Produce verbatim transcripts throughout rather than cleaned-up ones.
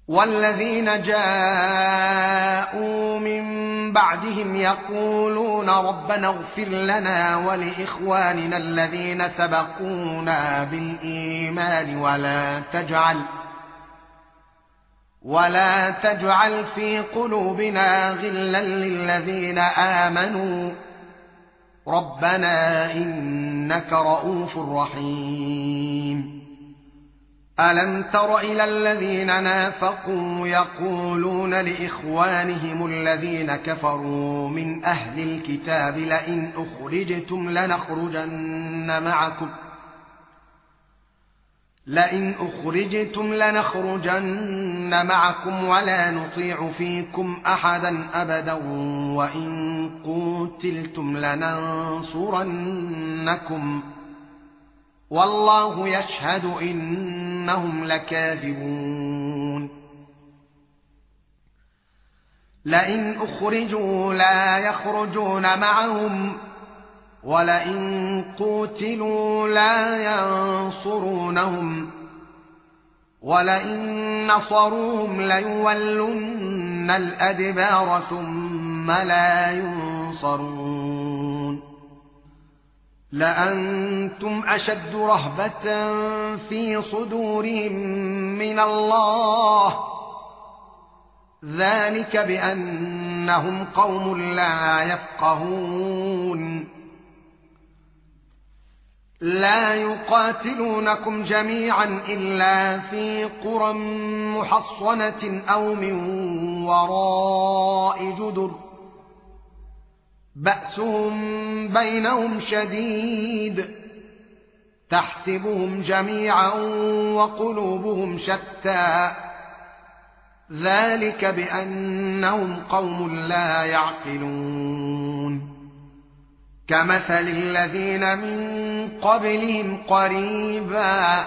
والذين جاءوا من بعدهم يقولون ربنا اغفر لنا ولإخواننا الذين سبقونا بالإيمان ولا تجعل ولا تجعل في قلوبنا غلا للذين آمنوا ربنا إنك رؤوف رحيم. ألم تر إلى الذين نافقوا يقولون لإخوانهم الذين كفروا من أهل الكتاب لئن أخرجتم لنخرجن معكم لئن أخرجتم لنخرجن معكم ولا نطيع فيكم أحدا أبدا وإن قتلتم لننصرنكم والله يشهد إنهم لكاذبون. لئن أخرجوا لا يخرجون معهم ولئن قتلوا لا ينصرونهم ولئن نصروهم ليولن الأدبار ثم لا ينصرون. لأنتم أشد رهبة في صدورهم من الله ذلك بأنهم قوم لا يفقهون. لا يقاتلونكم جميعا إلا في قرى محصنة أو من وراء جدر بأسهم بينهم شديد تحسبهم جميعا وقلوبهم شتى ذلك بأنهم قوم لا يعقلون. كمثل الذين من قبلهم قريبا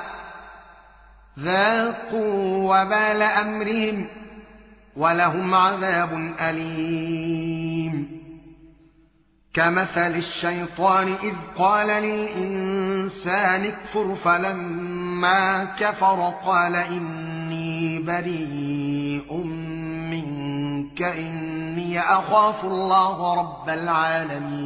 ذاقوا وبال أمرهم ولهم عذاب أليم. كمثل الشيطان إذ قال للإنسان اكفر فلما كفر قال إني بريء منك إني أخاف الله رب العالمين.